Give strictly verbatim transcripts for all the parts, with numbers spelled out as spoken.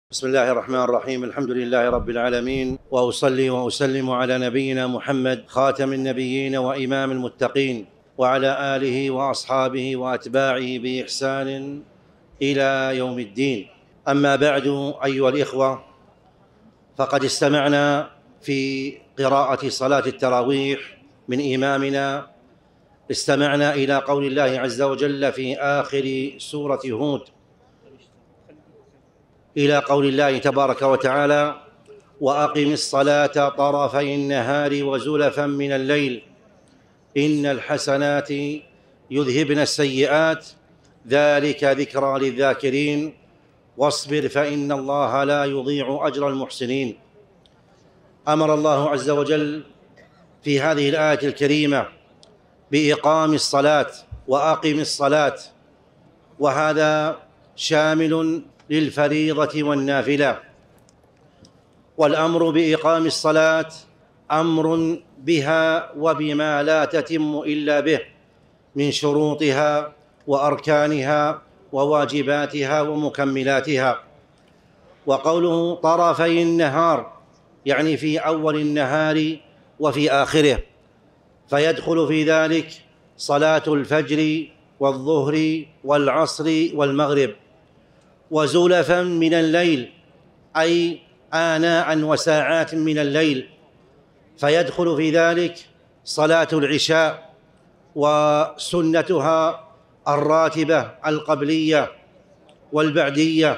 بسم الله الرحمن الرحيم. الحمد لله رب العالمين، وأصلي وأسلم على نبينا محمد خاتم النبيين وإمام المتقين، وعلى آله وأصحابه وأتباعه بإحسان إلى يوم الدين. أما بعد، أيها الإخوة، فقد استمعنا في قراءة صلاة التراويح من إمامنا، استمعنا إلى قول الله عز وجل في آخر سورة هود، إلى قول الله تبارك وتعالى: وأقم الصلاة طرفي النهار وزلفا من الليل إن الحسنات يذهبن السيئات ذلك ذكرى للذاكرين واصبر فإن الله لا يضيع أجر المحسنين. أمر الله عز وجل في هذه الآية الكريمة بإقام الصلاة، وأقم الصلاة، وهذا شامل للفريضة والنافلة. والأمر بإقام الصلاة أمر بها وبما لا تتم إلا به من شروطها وأركانها وواجباتها ومكملاتها. وقوله طرفي النهار يعني في أول النهار وفي آخره، فيدخل في ذلك صلاة الفجر والظهر والعصر والمغرب. وزلفا من الليل أي آناء وساعات من الليل، فيدخل في ذلك صلاة العشاء وسنتها الراتبة القبلية والبعدية،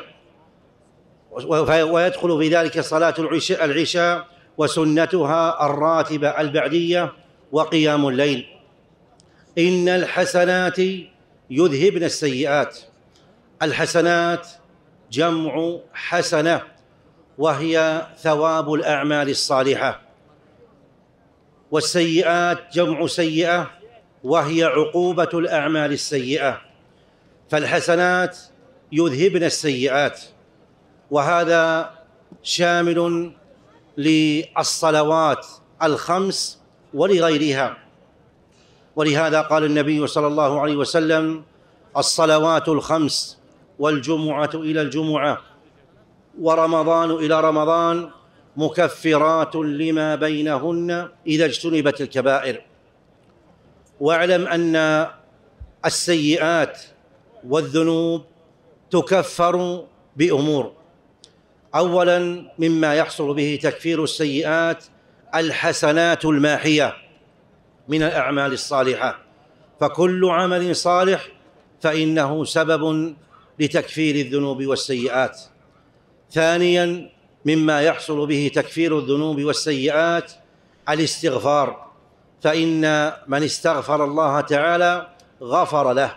ويدخل في ذلك صلاة العشاء وسنتها الراتبة البعدية وقيام الليل. إن الحسنات يذهبن السيئات. الحسنات جمع حسنة، وهي ثواب الأعمال الصالحة، والسيئات جمع سيئة، وهي عقوبة الأعمال السيئة. فالحسنات يذهبن السيئات، وهذا شامل للصلوات الخمس ولغيرها. ولهذا قال النبي صلى الله عليه وسلم: الصلوات الخمس والجمعة إلى الجمعة ورمضان إلى رمضان مكفرات لما بينهن إذا اجتنبت الكبائر. واعلم أن السيئات والذنوب تكفر بأمور. أولاً، مما يحصل به تكفير السيئات الحسنات الماحية من الأعمال الصالحة، فكل عمل صالح فإنه سبب لتكفير الذنوب والسيئات. ثانياً، مما يحصل به تكفير الذنوب والسيئات الاستغفار، فإن من استغفر الله تعالى غفر له.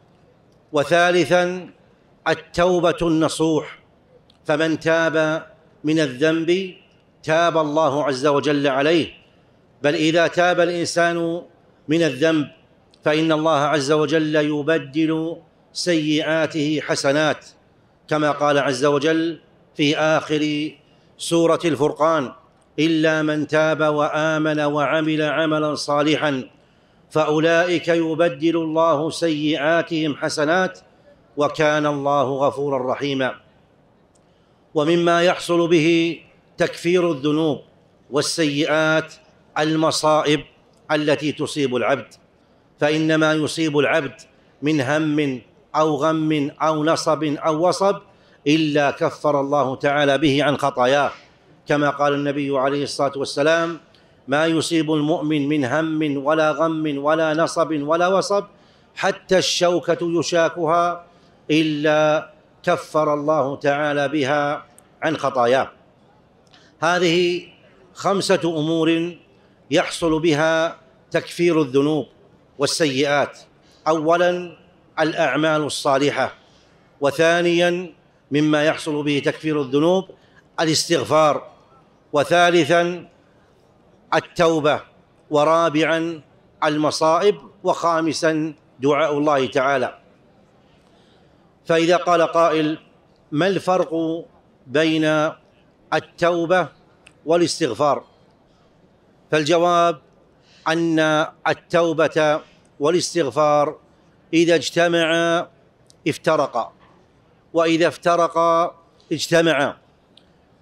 وثالثاً، التوبة النصوح، فمن تاب من الذنب تاب الله عز وجل عليه. بل إذا تاب الإنسان من الذنب فإن الله عز وجل يبدل سيئاته حسنات، كما قال عز وجل في آخر سورة الفرقان: إلا من تاب وآمن وعمل عملا صالحا فأولئك يبدل الله سيئاتهم حسنات وكان الله غفورا رحيما. ومما يحصل به تكفير الذنوب والسيئات المصائب التي تصيب العبد، فإن ما يصيب العبد من هم أو غم أو نصب أو وصب إلا كفر الله تعالى به عن خطاياه، كما قال النبي عليه الصلاة والسلام: ما يصيب المؤمن من هم ولا غم ولا نصب ولا وصب حتى الشوكة يشاكها إلا كفر الله تعالى بها عن خطاياه. هذه خمسة أمور يحصل بها تكفير الذنوب والسيئات. أولاً، الأعمال الصالحة. وثانياً، مما يحصل به تكفير الذنوب الاستغفار. وثالثاً، التوبة. ورابعاً، المصائب. وخامساً، دعاء الله تعالى. فإذا قال قائل: ما الفرق بين التوبة والاستغفار؟ فالجواب أن التوبة والاستغفار إذا اجتمعا افترقا، وإذا افترقا اجتمعا.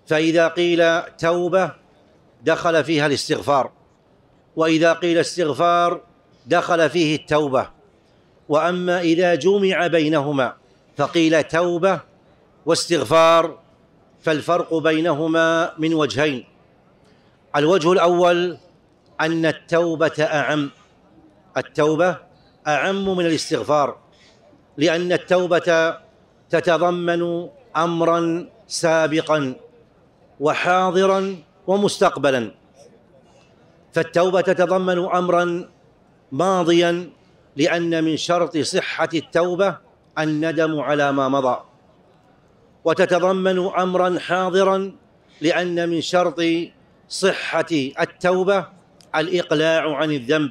فإذا قيل توبة دخل فيها الاستغفار، وإذا قيل استغفار دخل فيه التوبة. وأما إذا جمع بينهما فقيل توبة واستغفار فالفرق بينهما من وجهين. الوجه الأول أن التوبة أعم، التوبة أعم من الاستغفار، لأن التوبة تتضمن أمرا سابقا وحاضرا ومستقبلا. فالتوبة تتضمن أمرا ماضيا، لأن من شرط صحة التوبة الندم على ما مضى، وتتضمن أمرا حاضرا، لأن من شرط صحة التوبة الإقلاع عن الذنب،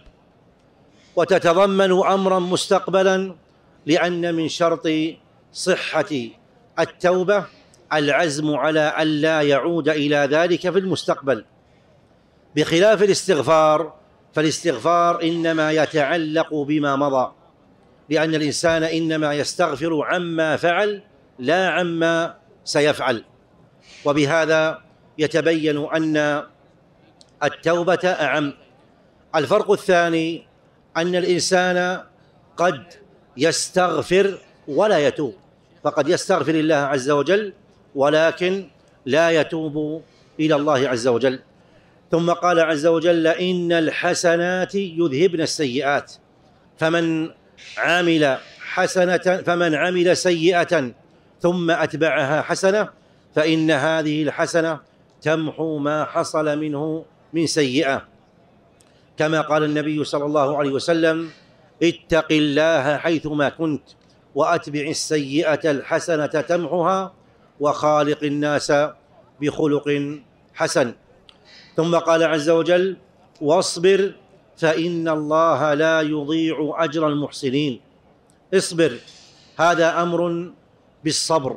وتتضمن أمرا مستقبلا، لأن من شرط صحة التوبة العزم على ألا يعود إلى ذلك في المستقبل، بخلاف الاستغفار. فالاستغفار إنما يتعلق بما مضى، لأن الإنسان إنما يستغفر عما فعل لا عما سيفعل. وبهذا يتبين أن التوبة أعم. الفرق الثاني أن الإنسان قد يستغفر ولا يتوب، فقد يستغفر الله عز وجل ولكن لا يتوب إلى الله عز وجل. ثم قال عز وجل: إن الحسنات يذهبن السيئات، فمن عمل حسنة فمن عمل سيئة ثم أتبعها حسنة فإن هذه الحسنة تمحو ما حصل منه من سيئة، كما قال النبي صلى الله عليه وسلم: اتق الله حيثما كنت وأتبع السيئة الحسنة تمحها وخالق الناس بخلق حسن. ثم قال عز وجل: واصبر فإن الله لا يضيع أجر المحسنين. اصبر، هذا أمر بالصبر،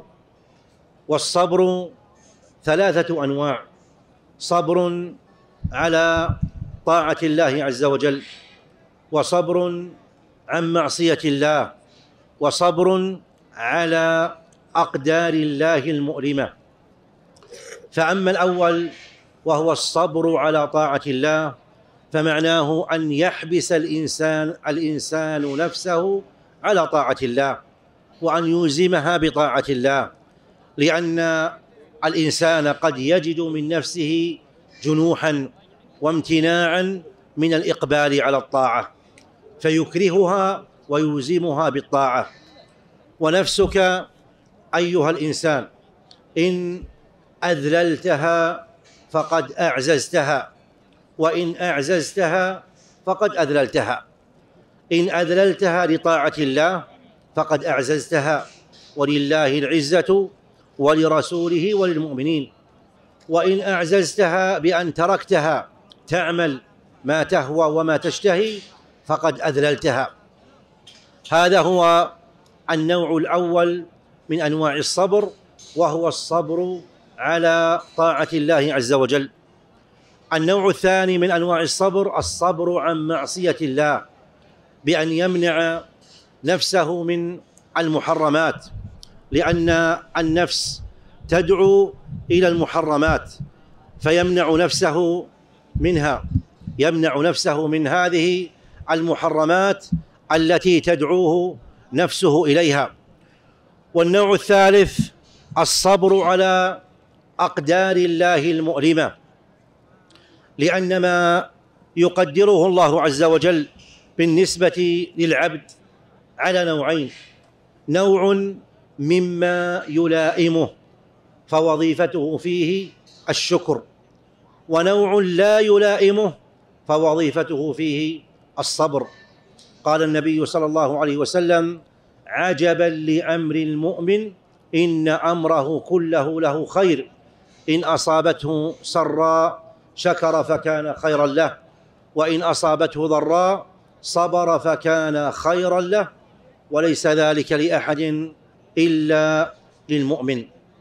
والصبر ثلاثة أنواع: صبر على طاعة الله عز وجل، وصبر عن معصية الله، وصبر على أقدار الله المؤلمة. فأما الأول وهو الصبر على طاعة الله، فمعناه أن يحبس الإنسان الإنسان نفسه على طاعة الله، وأن يلزمها بطاعة الله، لأن الإنسان قد يجد من نفسه جنوحا وامتناعا من الإقبال على الطاعة، فيكرهها ويلزمها بالطاعة. ونفسك أيها الإنسان إن أذللتها فقد أعززتها، وإن أعززتها فقد أذللتها. إن أذللتها لطاعة الله فقد أعززتها، ولله العزة ولرسوله وللمؤمنين. وإن أعززتها بأن تركتها تعمل ما تهوى وما تشتهي فقد أذللتها. هذا هو النوع الأول من أنواع الصبر، وهو الصبر على طاعة الله عز وجل. النوع الثاني من أنواع الصبر الصبر عن معصية الله، بأن يمنع نفسه من المحرمات، لأن النفس تدعو إلى المحرمات، فيمنع نفسه منها، يمنع نفسه من هذه المحرمات التي تدعوه نفسه إليها. والنوع الثالث الصبر على أقدار الله المؤلمة، لأن ما يقدره الله عز وجل بالنسبة للعبد على نوعين: نوع مما يلائمه فوظيفته فيه الشكر، ونوع لا يلائمه فوظيفته فيه الصبر. قال النبي صلى الله عليه وسلم: عجبا لأمر المؤمن إن أمره كله له خير، إن أصابته سراء شكر فكان خيرا له، وإن أصابته ضراء صبر فكان خيرا له، وليس ذلك لأحد إلا للمؤمن.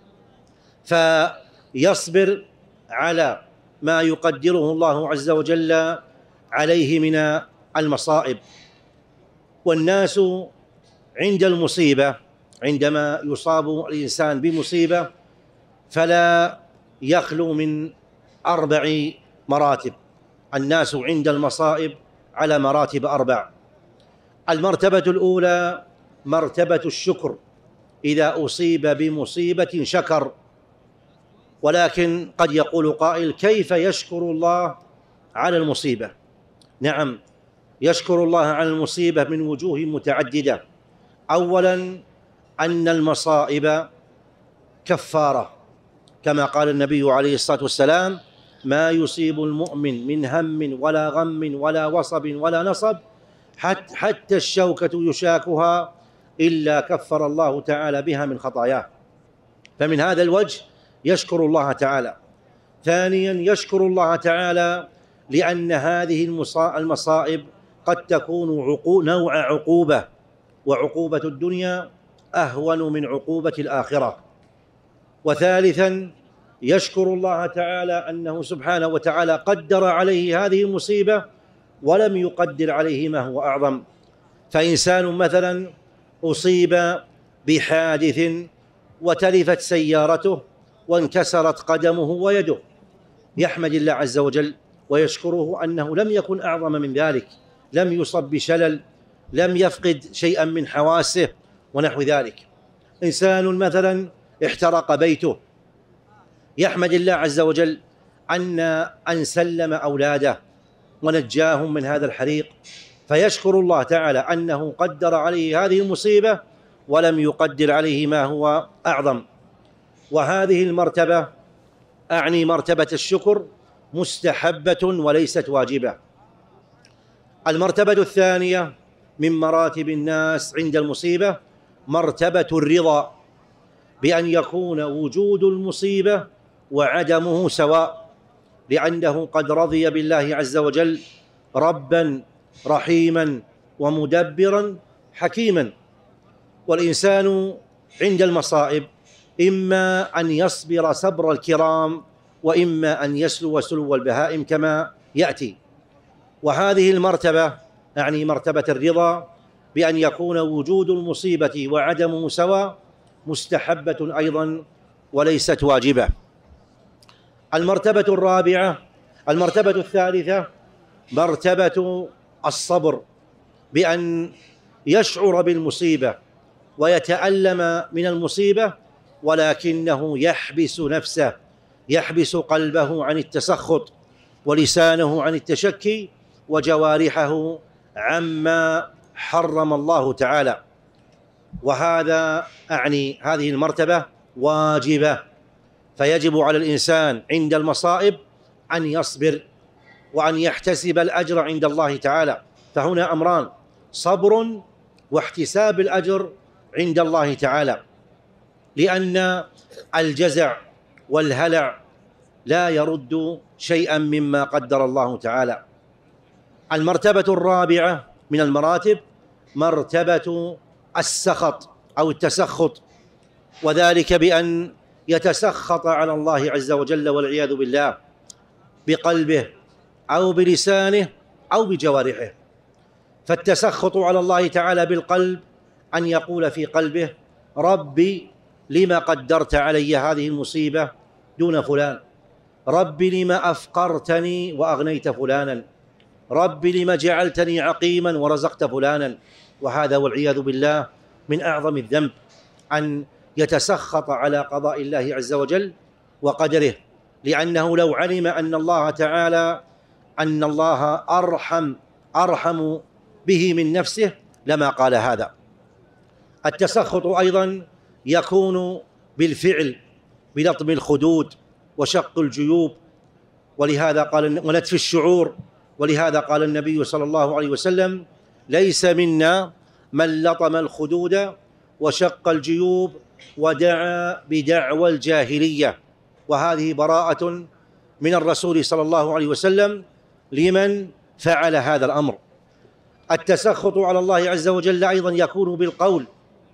فيصبر على ما يقدره الله عز وجل عليه من المصائب. والناس عند المصيبة، عندما يصاب الإنسان بمصيبة، فلا يخلو من أربع مراتب. الناس عند المصائب على مراتب أربع. المرتبة الأولى مرتبة الشكر، إذا أصيب بمصيبة شكر. ولكن قد يقول قائل: كيف يشكر الله على المصيبة؟ نعم، يشكر الله على المصيبة من وجوه متعددة. أولا، أن المصائب كفارة، كما قال النبي عليه الصلاة والسلام: ما يصيب المؤمن من هم ولا غم ولا وصب ولا نصب حتى, حتى الشوكة يشاكها إلا كفر الله تعالى بها من خطاياه. فمن هذا الوجه يشكر الله تعالى. ثانيا، يشكر الله تعالى لأن هذه المصائب قد تكون عقو نوع عقوبة، وعقوبة الدنيا أهون من عقوبة الآخرة. وثالثا، يشكر الله تعالى أنه سبحانه وتعالى قدر عليه هذه المصيبة ولم يقدر عليه ما هو أعظم. فإنسان مثلا أصيب بحادث وتلفت سيارته وانكسرت قدمه ويده، يحمد الله عز وجل ويشكره أنه لم يكن أعظم من ذلك، لم يصب بشلل، لم يفقد شيئا من حواسه ونحو ذلك. إنسان مثلا احترق بيته، يحمد الله عز وجل أن أن سلم أولاده ونجاهم من هذا الحريق، فيشكر الله تعالى أنه قدر عليه هذه المصيبة ولم يقدر عليه ما هو أعظم. وهذه المرتبة، أعني مرتبة الشكر، مستحبة وليست واجبة. المرتبة الثانية من مراتب الناس عند المصيبة مرتبة الرضا، بأن يكون وجود المصيبة وعدمه سواء، لأنه قد رضي بالله عز وجل ربا رحيما ومدبرا حكيما. والإنسان عند المصائب إما أن يصبر صبر الكرام وإما أن يسلو سلو البهائم كما يأتي. وهذه المرتبة يعني مرتبة الرضا بأن يكون وجود المصيبة وعدمه سواء مستحبة أيضا وليست واجبة. المرتبة الرابعة المرتبة الثالثة مرتبة الصبر، بأن يشعر بالمصيبة ويتألم من المصيبة ولكنه يحبس نفسه، يحبس قلبه عن التسخط ولسانه عن التشكي وجوارحه عما حرم الله تعالى. وهذا أعني هذه المرتبة واجبة، فيجب على الإنسان عند المصائب أن يصبر وأن يحتسب الأجر عند الله تعالى. فهنا أمران: صبر واحتساب الأجر عند الله تعالى، لأن الجزع والهلع لا يرد شيئا مما قدر الله تعالى. المرتبة الرابعة من المراتب مرتبة السخط أو التسخط، وذلك بأن يتسخط على الله عز وجل والعياذ بالله بقلبه أو بلسانه أو بجوارحه. فالتسخط على الله تعالى بالقلب أن يقول في قلبه: ربي لما قدرت علي هذه المصيبة دون فلان، ربي لما أفقرتني وأغنيت فلانا، ربي لما جعلتني عقيما ورزقت فلانا. وهذا والعياذ بالله من أعظم الذنب، أن يتسخط على قضاء الله عز وجل وقدره، لأنه لو علم أن الله تعالى أن الله أرحم أرحم به من نفسه لما قال هذا. التسخط أيضا يكون بالفعل، بلطم الخدود وشق الجيوب، ولهذا قال ونتف الشعور، ولهذا قال النبي صلى الله عليه وسلم: ليس منا من لطم الخدود وشق الجيوب ودعا بدعوى الجاهلية. وهذه براءة من الرسول صلى الله عليه وسلم لمن فعل هذا الأمر. التسخط على الله عز وجل أيضا يكون بالقول،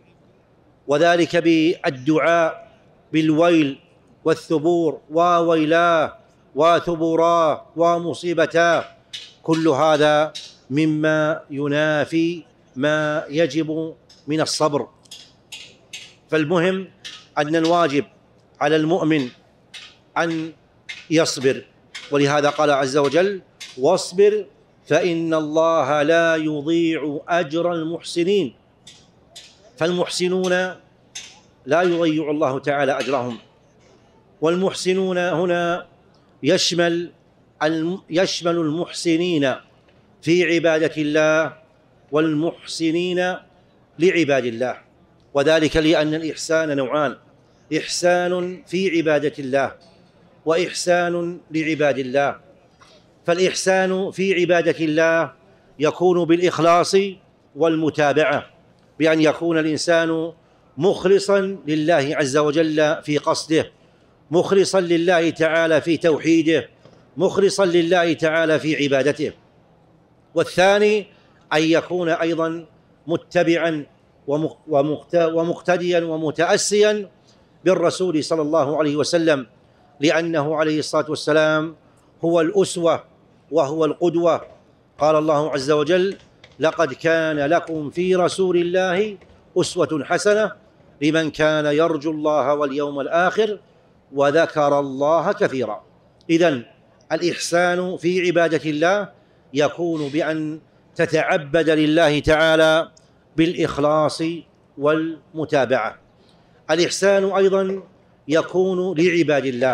وذلك بالدعاء بالويل والثبور: وويلاه وثبوراه ومصيبتاه. كل هذا مما ينافي ما يجب من الصبر. فالمهم أن الواجب على المؤمن أن يصبر. ولهذا قال عز وجل: واصبر فإن الله لا يضيع أجر المحسنين. فالمحسنون لا يضيع الله تعالى أجرهم. والمحسنون هنا يشمل يشمل المحسنين في عبادة الله والمحسنين لعباد الله، وذلك لأن الإحسان نوعان: إحسان في عبادة الله وإحسان لعباد الله. فالإحسان في عبادة الله يكون بالإخلاص والمتابعة، بأن يكون الإنسان مخلصا لله عز وجل في قصده، مخلصا لله تعالى في توحيده، مخلصا لله تعالى في عبادته. والثاني أن يكون أيضا متبعا ومقتديا ومتأسيا بالرسول صلى الله عليه وسلم، لأنه عليه الصلاة والسلام هو الأسوة وهو القدوة. قال الله عز وجل: لقد كان لكم في رسول الله أسوة حسنة لمن كان يرجو الله واليوم الآخر وذكر الله كثيرا. إذن الإحسان في عبادة الله يكون بأن تتعبد لله تعالى بالإخلاص والمتابعة. الإحسان أيضا يكون لعباد الله،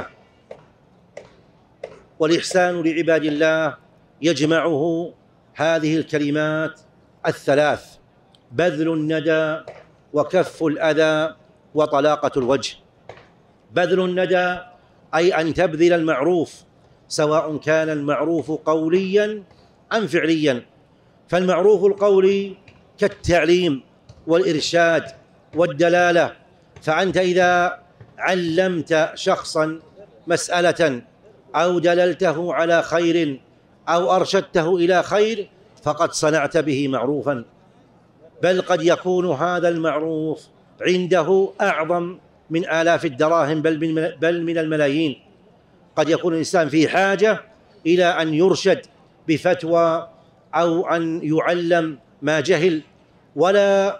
والإحسان لعباد الله يجمعه هذه الكلمات الثلاث: بذل الندى وكف الأذى وطلاقة الوجه. بذل الندى أي أن تبذل المعروف، سواء كان المعروف قوليا أم فعليا. فالمعروف القولي كالتعليم والإرشاد والدلالة، فأنت إذا علمت شخصا مسألة أو دللته على خير أو أرشدته إلى خير فقد صنعت به معروفا، بل قد يكون هذا المعروف عنده أعظم من آلاف الدراهم بل من, بل من الملايين. قد يكون الإنسان في حاجة إلى أن يرشد بفتوى أو أن يعلم ما جهل، ولا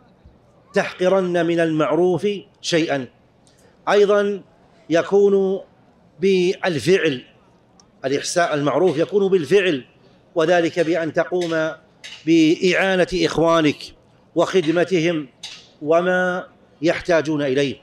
تحقرن من المعروف شيئا. أيضا يكون بالفعل، الإحسان المعروف يكون بالفعل، وذلك بأن تقوم بإعانة إخوانك وخدمتهم وما يحتاجون إليه.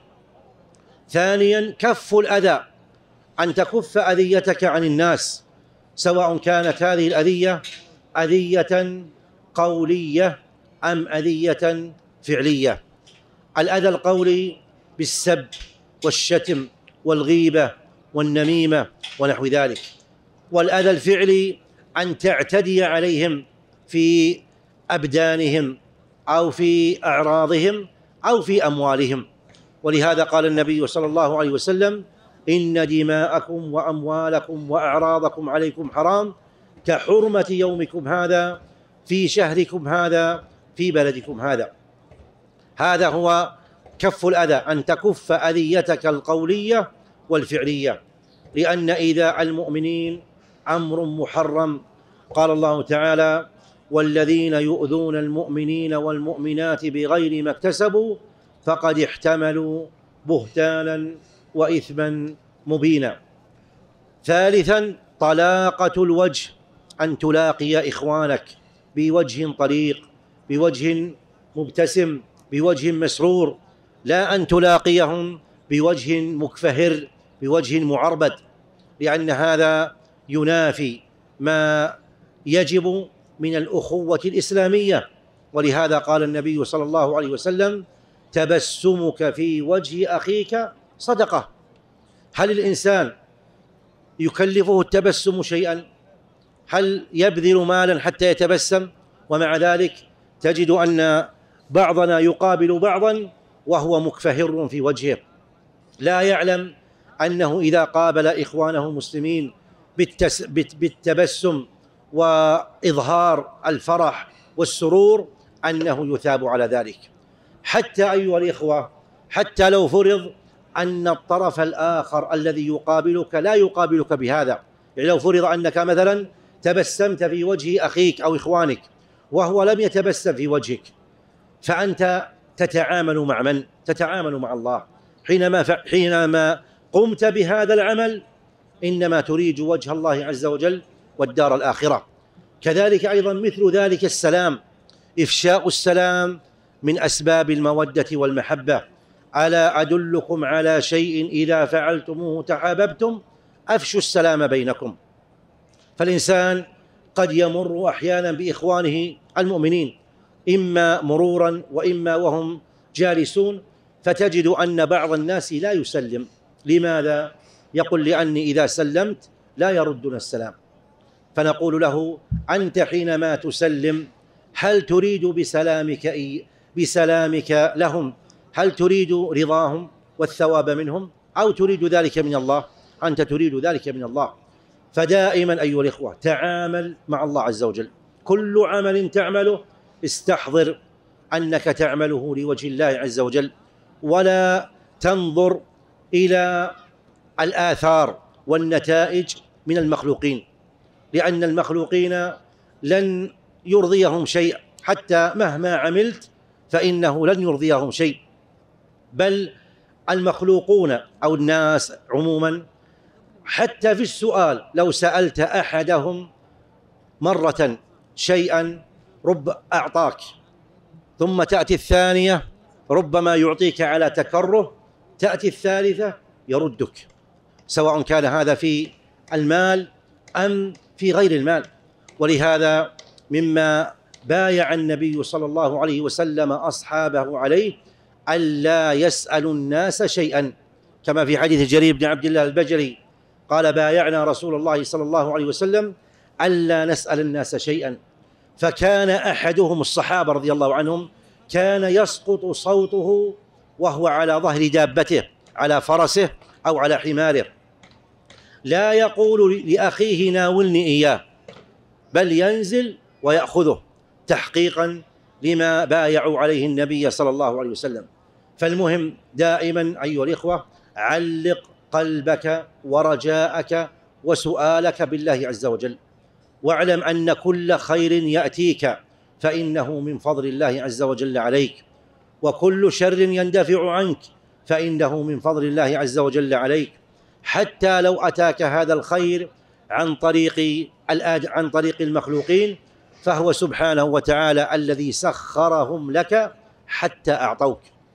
ثانيا كف الأذى، أن تكف أذيتك عن الناس، سواء كانت هذه الأذية أذية قولية أم أذية فعلية. الأذى القولي بالسب والشتم والغيبة والنميمة ونحو ذلك، والأذى الفعلي أن تعتدي عليهم في أبدانهم أو في أعراضهم أو في أموالهم. ولهذا قال النبي صلى الله عليه وسلم: إن دماءكم وأموالكم وأعراضكم عليكم حرام كحرمة يومكم هذا في شهركم هذا في بلدكم هذا. هذا هو كف الأذى، أن تكف أذيتك القولية والفعلية، لأن إيذاء المؤمنين أمر محرم. قال الله تعالى: والذين يؤذون المؤمنين والمؤمنات بغير ما اكتسبوا فقد احتملوا بهتانا وإثما مبينا. ثالثا طلاقة الوجه، أن تلاقي إخوانك بوجه طليق، بوجه مبتسم، بوجه مسرور، لا أن تلاقيهم بوجه مكفهر، بوجه معربد، لأن هذا ينافي ما يجب من الأخوة الإسلامية. ولهذا قال النبي صلى الله عليه وسلم: تبسمك في وجه أخيك صدقة. هل الإنسان يكلفه التبسم شيئا؟ هل يبذل مالا حتى يتبسم؟ ومع ذلك تجد أن بعضنا يقابل بعضا وهو مكفهر في وجهه، لا يعلم أنه إذا قابل إخوانه المسلمين بالتبسم وإظهار الفرح والسرور أنه يثاب على ذلك. حتى أيها الإخوة، حتى لو فرض أن الطرف الآخر الذي يقابلك لا يقابلك بهذا، يعني لو فرض أنك مثلا تبسمت في وجه أخيك أو إخوانك وهو لم يتبسم في وجهك، فأنت تتعامل مع من؟ تتعامل مع الله. حينما حينما قمت بهذا العمل إنما تريد وجه الله عز وجل والدار الآخرة. كذلك أيضا مثل ذلك السلام، إفشاء السلام من أسباب المودة والمحبة. ألا أدلكم على شيء إذا فعلتموه تحاببتم؟ أفشوا السلام بينكم. فالإنسان قد يمر أحيانا بإخوانه المؤمنين إما مرورا وإما وهم جالسون، فتجد أن بعض الناس لا يسلم. لماذا؟ يقول لأني إذا سلمت لا يردنا السلام. فنقول له: أنت حينما تسلم هل تريد بسلامك إي بسلامك لهم هل تريد رضاهم والثواب منهم أو تريد ذلك من الله؟ أنت تريد ذلك من الله. فدائما أيها الإخوة تعامل مع الله عز وجل. كل عمل تعمله استحضر أنك تعمله لوجه الله عز وجل، ولا تنظر إلى الآثار والنتائج من المخلوقين، لأن المخلوقين لن يرضيهم شيء، حتى مهما عملت فإنه لن يرضيهم شيء. بل المخلوقون أو الناس عموما حتى في السؤال، لو سألت أحدهم مرة شيئا رب أعطاك، ثم تأتي الثانية ربما يعطيك على تكره، تأتي الثالثة يردك، سواء كان هذا في المال أم في غير المال. ولهذا مما بايع النبي صلى الله عليه وسلم أصحابه عليه ألا يسألوا الناس شيئا، كما في حديث جرير بن عبد الله البجلي قال: بايعنا رسول الله صلى الله عليه وسلم ألا نسأل الناس شيئا. فكان أحدهم الصحابة رضي الله عنهم كان يسقط صوته وهو على ظهر دابته، على فرسه أو على حماره، لا يقول لأخيه ناولني إياه، بل ينزل ويأخذه تحقيقا لما بايعوا عليه النبي صلى الله عليه وسلم. فالمهم دائما أيها الإخوة علق قلبك ورجاءك وسؤالك بالله عز وجل، واعلم أن كل خير يأتيك فإنه من فضل الله عز وجل عليك، وكل شر يندفع عنك فإنه من فضل الله عز وجل عليك. حتى لو أتاك هذا الخير عن طريق عن طريق المخلوقين، فهو سبحانه وتعالى الذي سخرهم لك حتى أعطوك.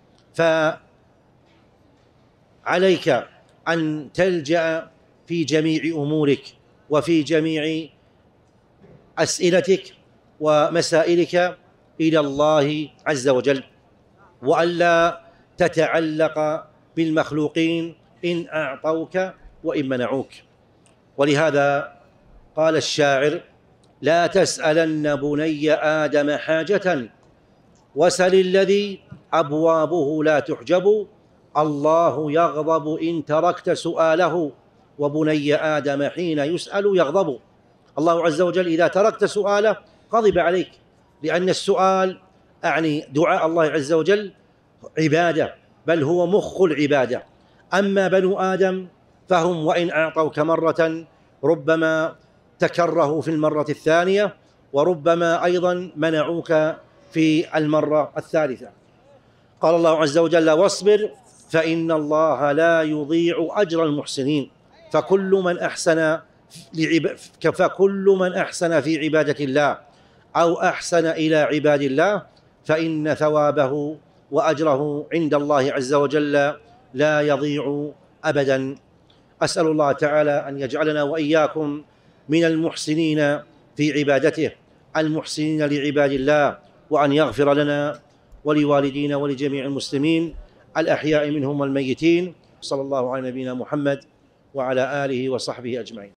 فعليك أن تلجأ في جميع أمورك وفي جميع أسئلتك ومسائلك إلى الله عز وجل، وألا تتعلق بالمخلوقين إن أعطوك وإن منعوك. ولهذا قال الشاعر: لا تسألن بني آدم حاجة وسل الذي أبوابه لا تحجب، الله يغضب إن تركت سؤاله وبني آدم حين يسأل يغضب. الله عز وجل إذا تركت سؤاله غضب عليك، لأن السؤال أعني دعاء الله عز وجل عبادة، بل هو مخ العبادة. أما بنو آدم فهم وإن أعطوك مرة ربما تكرهوا في المرة الثانية، وربما أيضا منعوك في المرة الثالثة. قال الله عز وجل: واصبر فإن الله لا يضيع أجر المحسنين. فكل من أحسن فكل من أحسن في عبادة الله أو أحسن إلى عباد الله فإن ثوابه وأجره عند الله عز وجل لا يضيع أبدا. أسأل الله تعالى أن يجعلنا وإياكم من المحسنين في عبادته، المحسنين لعباد الله، وأن يغفر لنا ولوالدينا ولجميع المسلمين الأحياء منهم والميتين. صلى الله على نبينا محمد وعلى آله وصحبه أجمعين.